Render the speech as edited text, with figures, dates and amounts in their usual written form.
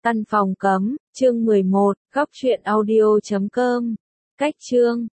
Căn phòng cấm, chương 11, góc truyện audio.com. Cách chương